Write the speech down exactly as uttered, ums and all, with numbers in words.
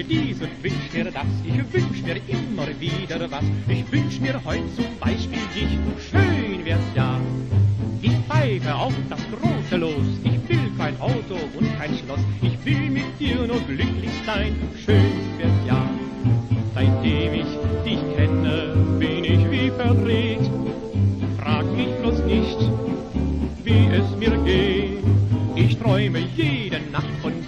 dies und wünsch mir das, ich wünsch mir immer wieder was. Ich wünsch mir heut zum Beispiel dich, schön wär's ja. Ich pfeife auf das große Los, ich will kein Auto und kein Schloss. Ich will mit dir nur glücklich sein, schön wär's ja. Seitdem ich dich kenne, bin ich wie verdreht. Frag mich bloß nicht, wie es mir geht. Ich träume jede Nacht von